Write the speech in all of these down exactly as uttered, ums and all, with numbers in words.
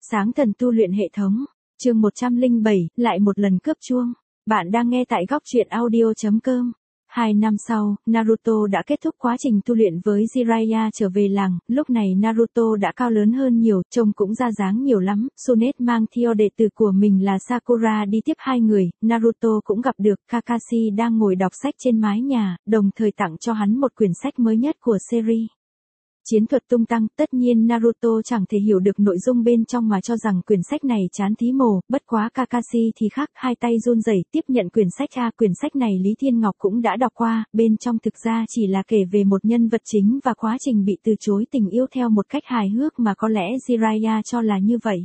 Sáng thần tu luyện hệ thống, chương một trăm lẻ bảy, lại một lần cướp chuông. Bạn đang nghe tại góc truyện audio chấm com. Hai năm sau, Naruto đã kết thúc quá trình tu luyện với Jiraiya trở về làng, lúc này Naruto đã cao lớn hơn nhiều, trông cũng ra dáng nhiều lắm. Tsunade mang theo đệ tử của mình là Sakura đi tiếp hai người, Naruto cũng gặp được Kakashi đang ngồi đọc sách trên mái nhà, đồng thời tặng cho hắn một quyển sách mới nhất của series. Chiến thuật tung tăng, tất nhiên Naruto chẳng thể hiểu được nội dung bên trong mà cho rằng quyển sách này chán thí mồ, bất quá Kakashi thì khác, hai tay run rẩy tiếp nhận quyển sách. A, quyển sách này Lý Thiên Ngọc cũng đã đọc qua, bên trong thực ra chỉ là kể về một nhân vật chính và quá trình bị từ chối tình yêu theo một cách hài hước mà có lẽ Jiraiya cho là như vậy.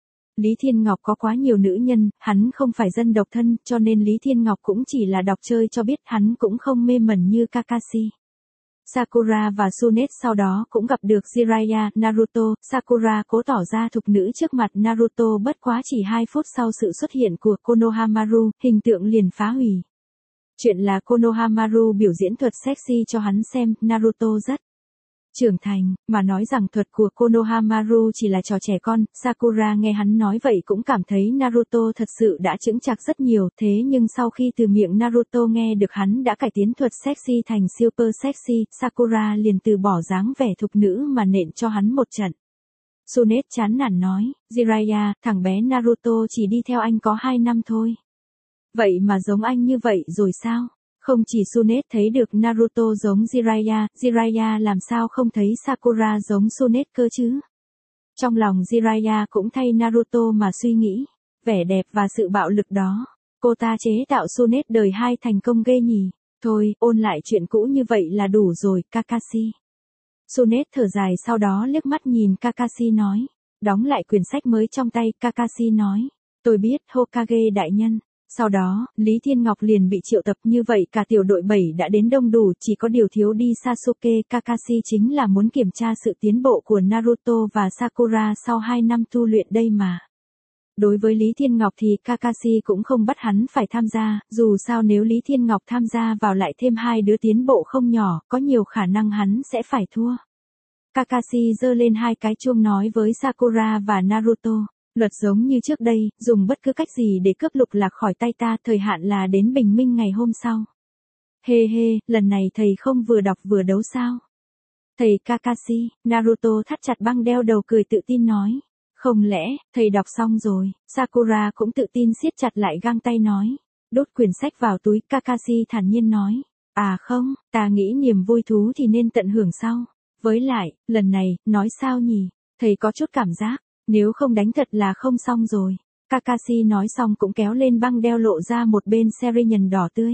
Lý Thiên Ngọc có quá nhiều nữ nhân, hắn không phải dân độc thân, cho nên Lý Thiên Ngọc cũng chỉ là đọc chơi cho biết, hắn cũng không mê mẩn như Kakashi. Sakura và Tsunade sau đó cũng gặp được Jiraiya, Naruto, Sakura cố tỏ ra thục nữ trước mặt Naruto, bất quá chỉ hai phút sau sự xuất hiện của Konohamaru, hình tượng liền phá hủy. Chuyện là Konohamaru biểu diễn thuật sexy cho hắn xem, Naruto rất trưởng thành, mà nói rằng thuật của Konohamaru chỉ là trò trẻ con. Sakura nghe hắn nói vậy cũng cảm thấy Naruto thật sự đã chững chạc rất nhiều, thế nhưng sau khi từ miệng Naruto nghe được hắn đã cải tiến thuật sexy thành super sexy, Sakura liền từ bỏ dáng vẻ thục nữ mà nện cho hắn một trận. Tsunade chán nản nói, Jiraiya, thằng bé Naruto chỉ đi theo anh có hai năm thôi. Vậy mà giống anh như vậy rồi sao? Không chỉ Tsunade thấy được Naruto giống Jiraiya, Jiraiya làm sao không thấy Sakura giống Tsunade cơ chứ? Trong lòng Jiraiya cũng thay Naruto mà suy nghĩ, vẻ đẹp và sự bạo lực đó, cô ta chế tạo Tsunade đời hai thành công ghê nhỉ. Thôi, ôn lại chuyện cũ như vậy là đủ rồi, Kakashi. Tsunade thở dài sau đó liếc mắt nhìn Kakashi nói, đóng lại quyển sách mới trong tay. Kakashi nói, tôi biết Hokage đại nhân. Sau đó, Lý Thiên Ngọc liền bị triệu tập, như vậy cả tiểu đội bảy đã đến đông đủ, chỉ có điều thiếu đi Sasuke. Kakashi chính là muốn kiểm tra sự tiến bộ của Naruto và Sakura sau hai năm tu luyện đây mà. Đối với Lý Thiên Ngọc thì Kakashi cũng không bắt hắn phải tham gia, dù sao nếu Lý Thiên Ngọc tham gia vào lại thêm hai đứa tiến bộ không nhỏ, có nhiều khả năng hắn sẽ phải thua. Kakashi giơ lên hai cái chuông nói với Sakura và Naruto. Luật giống như trước đây, dùng bất cứ cách gì để cướp lục lạc khỏi tay ta, thời hạn là đến bình minh ngày hôm sau. Hê hê, lần này thầy không vừa đọc vừa đấu sao? Thầy Kakashi, Naruto thắt chặt băng đeo đầu cười tự tin nói. Không lẽ, thầy đọc xong rồi? Sakura cũng tự tin siết chặt lại găng tay nói. Đốt quyển sách vào túi. Kakashi thản nhiên nói. À không, ta nghĩ niềm vui thú thì nên tận hưởng sau. Với lại, lần này, nói sao nhỉ? Thầy có chút cảm giác. Nếu không đánh thật là không xong rồi. Kakashi nói xong cũng kéo lên băng đeo lộ ra một bên Serinyàn đỏ tươi.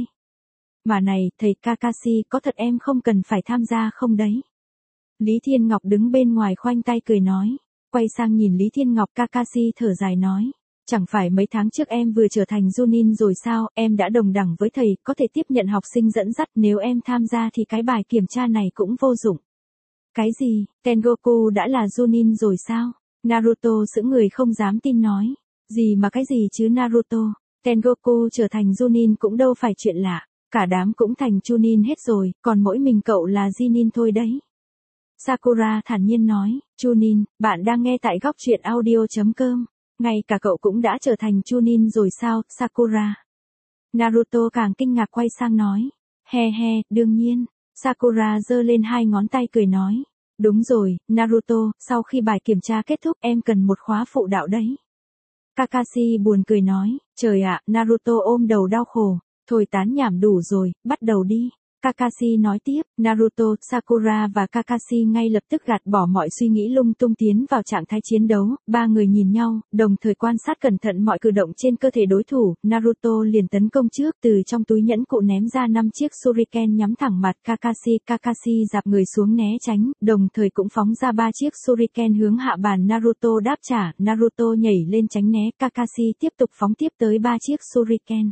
Mà này, thầy Kakashi, có thật em không cần phải tham gia không đấy? Lý Thiên Ngọc đứng bên ngoài khoanh tay cười nói. Quay sang nhìn Lý Thiên Ngọc, Kakashi thở dài nói. Chẳng phải mấy tháng trước em vừa trở thành Chunin rồi sao, em đã đồng đẳng với thầy, có thể tiếp nhận học sinh dẫn dắt, nếu em tham gia thì cái bài kiểm tra này cũng vô dụng. Cái gì, Tengoku đã là Chunin rồi sao? Naruto sững người không dám tin nói. Gì mà cái gì chứ Naruto, Tengoku trở thành Chunin cũng đâu phải chuyện lạ, cả đám cũng thành Chunin hết rồi, còn mỗi mình cậu là Chunin thôi đấy. Sakura thản nhiên nói, Chunin, bạn đang nghe tại góc truyện audio chấm com, ngay cả cậu cũng đã trở thành Chunin rồi sao, Sakura. Naruto càng kinh ngạc quay sang nói, he he, đương nhiên. Sakura giơ lên hai ngón tay cười nói. Đúng rồi, Naruto, sau khi bài kiểm tra kết thúc em cần một khóa phụ đạo đấy. Kakashi buồn cười nói, trời ạ, Naruto ôm đầu đau khổ, thôi tán nhảm đủ rồi, bắt đầu đi. Kakashi nói tiếp, Naruto, Sakura và Kakashi ngay lập tức gạt bỏ mọi suy nghĩ lung tung tiến vào trạng thái chiến đấu, ba người nhìn nhau, đồng thời quan sát cẩn thận mọi cử động trên cơ thể đối thủ. Naruto liền tấn công trước, từ trong túi nhẫn cụ ném ra năm chiếc shuriken nhắm thẳng mặt Kakashi. Kakashi dạp người xuống né tránh, đồng thời cũng phóng ra ba chiếc shuriken hướng hạ bàn Naruto đáp trả. Naruto nhảy lên tránh né, Kakashi tiếp tục phóng tiếp tới ba chiếc shuriken.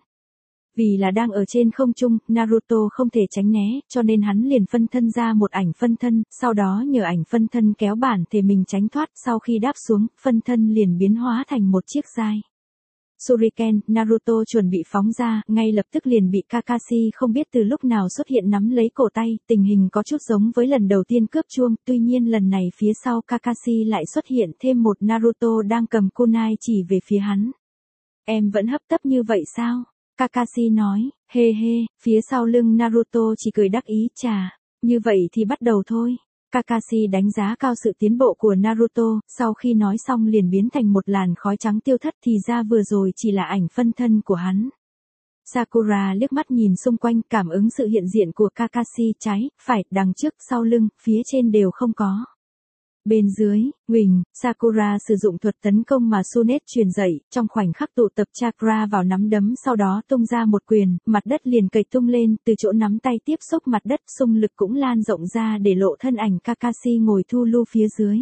Vì là đang ở trên không trung, Naruto không thể tránh né, cho nên hắn liền phân thân ra một ảnh phân thân, sau đó nhờ ảnh phân thân kéo bản thể mình tránh thoát, sau khi đáp xuống, phân thân liền biến hóa thành một chiếc dai. Shuriken, Naruto chuẩn bị phóng ra, ngay lập tức liền bị Kakashi không biết từ lúc nào xuất hiện nắm lấy cổ tay, tình hình có chút giống với lần đầu tiên cướp chuông, tuy nhiên lần này phía sau Kakashi lại xuất hiện thêm một Naruto đang cầm kunai chỉ về phía hắn. Em vẫn hấp tấp như vậy sao? Kakashi nói, hê hê, phía sau lưng Naruto chỉ cười đắc ý, chà, như vậy thì bắt đầu thôi. Kakashi đánh giá cao sự tiến bộ của Naruto, sau khi nói xong liền biến thành một làn khói trắng tiêu thất thì ra vừa rồi chỉ là ảnh phân thân của hắn. Sakura liếc mắt nhìn xung quanh cảm ứng sự hiện diện của Kakashi trái, phải, đằng trước, sau lưng, phía trên đều không có. Bên dưới, Huỳnh, Sakura sử dụng thuật tấn công mà Sunet truyền dạy, trong khoảnh khắc tụ tập chakra vào nắm đấm sau đó tung ra một quyền, mặt đất liền cậy tung lên, từ chỗ nắm tay tiếp xúc mặt đất, xung lực cũng lan rộng ra để lộ thân ảnh Kakashi ngồi thu lưu phía dưới.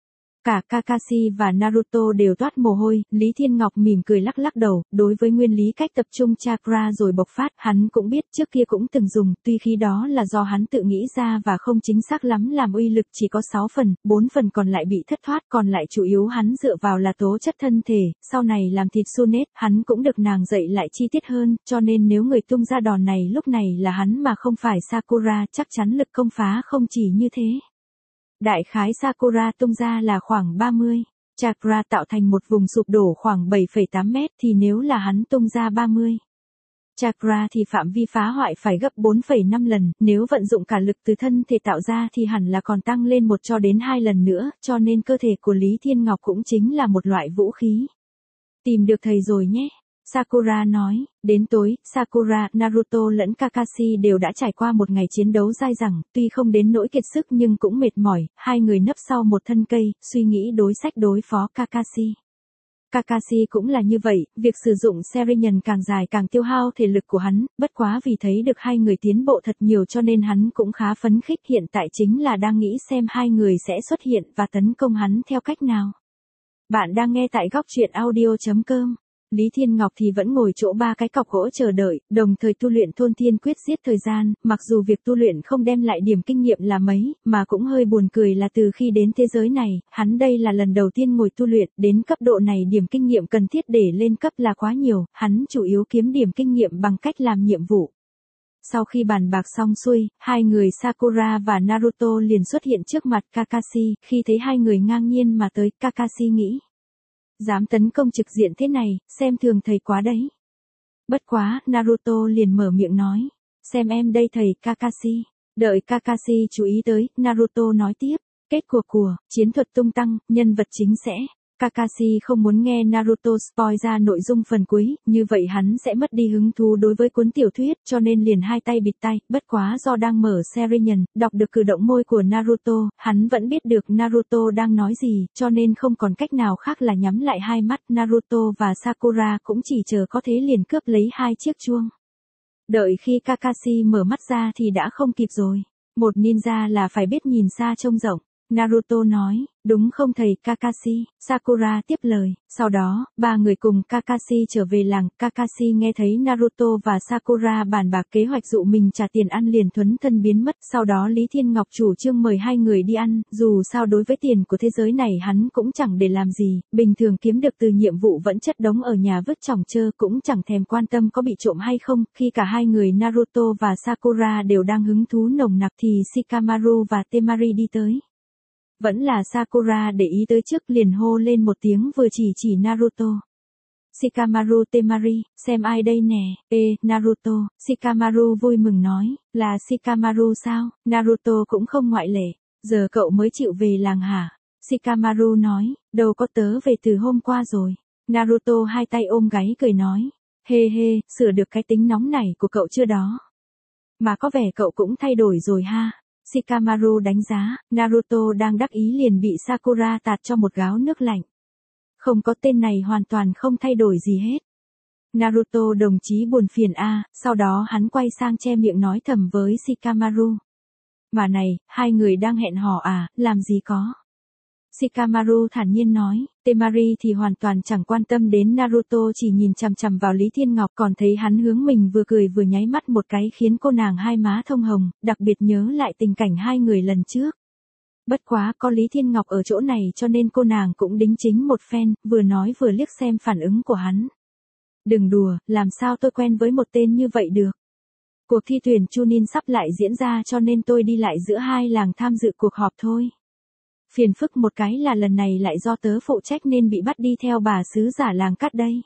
Cả Kakashi và Naruto đều toát mồ hôi, Lý Thiên Ngọc mỉm cười lắc lắc đầu, đối với nguyên lý cách tập trung chakra rồi bộc phát, hắn cũng biết trước kia cũng từng dùng, tuy khi đó là do hắn tự nghĩ ra và không chính xác lắm làm uy lực chỉ có sáu phần, bốn phần còn lại bị thất thoát, còn lại chủ yếu hắn dựa vào là tố chất thân thể, sau này làm thịt Sunet, hắn cũng được nàng dạy lại chi tiết hơn, cho nên nếu người tung ra đòn này lúc này là hắn mà không phải Sakura, chắc chắn lực công phá không chỉ như thế. Đại khái Sakura tung ra là khoảng ba mươi. Chakra tạo thành một vùng sụp đổ khoảng bảy phẩy tám mét thì nếu là hắn tung ra ba mươi. Chakra thì phạm vi phá hoại phải gấp bốn phẩy năm lần, nếu vận dụng cả lực từ thân thể tạo ra thì hẳn là còn tăng lên một cho đến hai lần nữa, cho nên cơ thể của Lý Thiên Ngọc cũng chính là một loại vũ khí. Tìm được thầy rồi nhé. Sakura nói, đến tối, Sakura, Naruto lẫn Kakashi đều đã trải qua một ngày chiến đấu dai dẳng, tuy không đến nỗi kiệt sức nhưng cũng mệt mỏi, hai người nấp sau một thân cây, suy nghĩ đối sách đối phó Kakashi. Kakashi cũng là như vậy, việc sử dụng Sharingan càng dài càng tiêu hao thể lực của hắn, bất quá vì thấy được hai người tiến bộ thật nhiều cho nên hắn cũng khá phấn khích, hiện tại chính là đang nghĩ xem hai người sẽ xuất hiện và tấn công hắn theo cách nào. Bạn đang nghe tại góc truyện audio chấm com. Lý Thiên Ngọc thì vẫn ngồi chỗ ba cái cọc gỗ chờ đợi, đồng thời tu luyện thôn thiên quyết giết thời gian, mặc dù việc tu luyện không đem lại điểm kinh nghiệm là mấy, mà cũng hơi buồn cười là từ khi đến thế giới này, hắn đây là lần đầu tiên ngồi tu luyện, đến cấp độ này điểm kinh nghiệm cần thiết để lên cấp là quá nhiều, hắn chủ yếu kiếm điểm kinh nghiệm bằng cách làm nhiệm vụ. Sau khi bàn bạc xong xuôi, hai người Sakura và Naruto liền xuất hiện trước mặt Kakashi, khi thấy hai người ngang nhiên mà tới, Kakashi nghĩ. Dám tấn công trực diện thế này, xem thường thầy quá đấy. Bất quá, Naruto liền mở miệng nói. Xem em đây thầy Kakashi. Đợi Kakashi chú ý tới, Naruto nói tiếp. Kết cuộc của, chiến thuật tung tăng, nhân vật chính sẽ. Kakashi không muốn nghe Naruto spoil ra nội dung phần cuối, như vậy hắn sẽ mất đi hứng thú đối với cuốn tiểu thuyết, cho nên liền hai tay bịt tai, bất quá do đang mở Sharingan, đọc được cử động môi của Naruto, hắn vẫn biết được Naruto đang nói gì, cho nên không còn cách nào khác là nhắm lại hai mắt, Naruto và Sakura cũng chỉ chờ có thế liền cướp lấy hai chiếc chuông. Đợi khi Kakashi mở mắt ra thì đã không kịp rồi. Một ninja là phải biết nhìn xa trông rộng. Naruto nói, đúng không thầy Kakashi, Sakura tiếp lời, sau đó, ba người cùng Kakashi trở về làng, Kakashi nghe thấy Naruto và Sakura bàn bạc kế hoạch dụ mình trả tiền ăn liền thuấn thân biến mất, sau đó Lý Thiên Ngọc chủ trương mời hai người đi ăn, dù sao đối với tiền của thế giới này hắn cũng chẳng để làm gì, bình thường kiếm được từ nhiệm vụ vẫn chất đống ở nhà vứt chỏng chơ cũng chẳng thèm quan tâm có bị trộm hay không, khi cả hai người Naruto và Sakura đều đang hứng thú nồng nặc thì Shikamaru và Temari đi tới. Vẫn là Sakura để ý tới trước liền hô lên một tiếng vừa chỉ chỉ Naruto. Shikamaru Temari, xem ai đây nè, ê, Naruto, Shikamaru vui mừng nói, là Shikamaru sao, Naruto cũng không ngoại lệ, giờ cậu mới chịu về làng hả? Shikamaru nói, đâu có tớ về từ hôm qua rồi. Naruto hai tay ôm gáy cười nói, hê hê, sửa được cái tính nóng này của cậu chưa đó. Mà có vẻ cậu cũng thay đổi rồi ha. Shikamaru đánh giá, Naruto đang đắc ý liền bị Sakura tạt cho một gáo nước lạnh. Không có tên này hoàn toàn không thay đổi gì hết. Naruto đồng chí buồn phiền a, à, sau đó hắn quay sang che miệng nói thầm với Shikamaru. Mà này, hai người đang hẹn hò à, làm gì có. Shikamaru thản nhiên nói, Temari thì hoàn toàn chẳng quan tâm đến Naruto chỉ nhìn chằm chằm vào Lý Thiên Ngọc còn thấy hắn hướng mình vừa cười vừa nháy mắt một cái khiến cô nàng hai má thông hồng, đặc biệt nhớ lại tình cảnh hai người lần trước. Bất quá có Lý Thiên Ngọc ở chỗ này cho nên cô nàng cũng đính chính một phen, vừa nói vừa liếc xem phản ứng của hắn. Đừng đùa, làm sao tôi quen với một tên như vậy được. Cuộc thi tuyển Chunin sắp lại diễn ra cho nên tôi đi lại giữa hai làng tham dự cuộc họp thôi. Phiền phức một cái là lần này lại do tớ phụ trách nên bị bắt đi theo bà sứ giả làng cắt đây.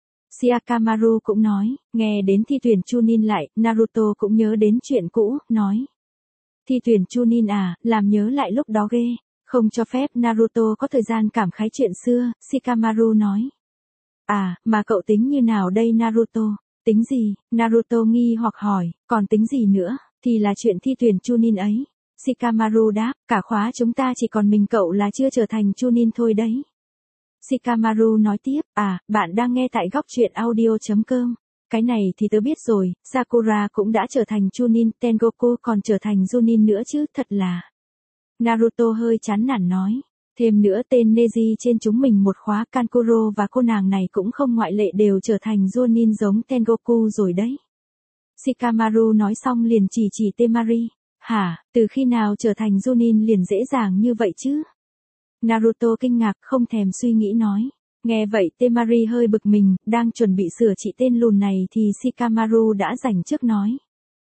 Shikamaru cũng nói, nghe đến thi tuyển Chunin lại, Naruto cũng nhớ đến chuyện cũ, nói. Thi tuyển Chunin à, làm nhớ lại lúc đó ghê, không cho phép Naruto có thời gian cảm khái chuyện xưa, Shikamaru nói. À, mà cậu tính như nào đây Naruto? Tính gì? Naruto nghi hoặc hỏi, còn tính gì nữa, thì là chuyện thi tuyển Chunin ấy. Shikamaru đáp, cả khóa chúng ta chỉ còn mình cậu là chưa trở thành Chunin thôi đấy. Shikamaru nói tiếp, à, bạn đang nghe tại góc truyện audio chấm com. Cái này thì tớ biết rồi, Sakura cũng đã trở thành Chunin, Tengoku còn trở thành Junin nữa chứ, thật là. Naruto hơi chán nản nói. Thêm nữa tên Neji trên chúng mình một khóa Kankuro và cô nàng này cũng không ngoại lệ đều trở thành Jonin giống Tengoku rồi đấy. Shikamaru nói xong liền chỉ chỉ Temari. Hả, từ khi nào trở thành Jonin liền dễ dàng như vậy chứ? Naruto kinh ngạc không thèm suy nghĩ nói. Nghe vậy Temari hơi bực mình, đang chuẩn bị sửa trị tên lùn này thì Shikamaru đã rảnh trước nói.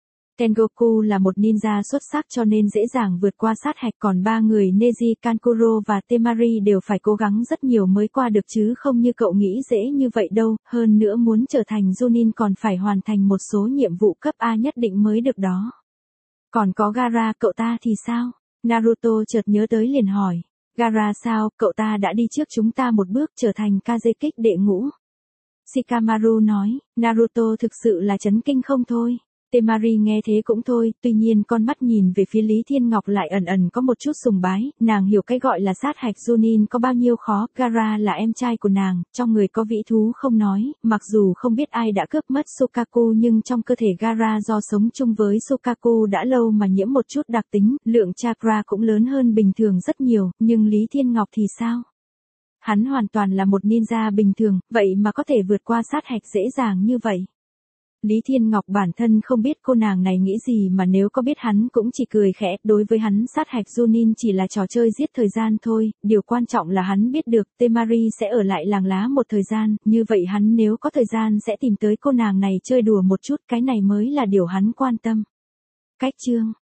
Tengoku là một ninja xuất sắc cho nên dễ dàng vượt qua sát hạch, còn ba người Neji, Kankuro và Temari đều phải cố gắng rất nhiều mới qua được chứ không như cậu nghĩ dễ như vậy đâu, hơn nữa muốn trở thành Junin còn phải hoàn thành một số nhiệm vụ cấp A nhất định mới được đó. Còn có Gaara cậu ta thì sao? Naruto chợt nhớ tới liền hỏi. Gaara sao, cậu ta đã đi trước chúng ta một bước trở thành Kazekage đệ ngũ. Shikamaru nói, Naruto thực sự là chấn kinh không thôi. Temari nghe thế cũng thôi, tuy nhiên con mắt nhìn về phía Lý Thiên Ngọc lại ẩn ẩn có một chút sùng bái, nàng hiểu cái gọi là sát hạch Junin có bao nhiêu khó, Gaara là em trai của nàng, trong người có vĩ thú không nói, mặc dù không biết ai đã cướp mất Sukaku nhưng trong cơ thể Gaara do sống chung với Sukaku đã lâu mà nhiễm một chút đặc tính, lượng chakra cũng lớn hơn bình thường rất nhiều, nhưng Lý Thiên Ngọc thì sao? Hắn hoàn toàn là một ninja bình thường, vậy mà có thể vượt qua sát hạch dễ dàng như vậy. Lý Thiên Ngọc bản thân không biết cô nàng này nghĩ gì mà nếu có biết hắn cũng chỉ cười khẽ, đối với hắn sát hạch Junin chỉ là trò chơi giết thời gian thôi, điều quan trọng là hắn biết được Temari sẽ ở lại làng lá một thời gian, như vậy hắn nếu có thời gian sẽ tìm tới cô nàng này chơi đùa một chút, cái này mới là điều hắn quan tâm. Cách chương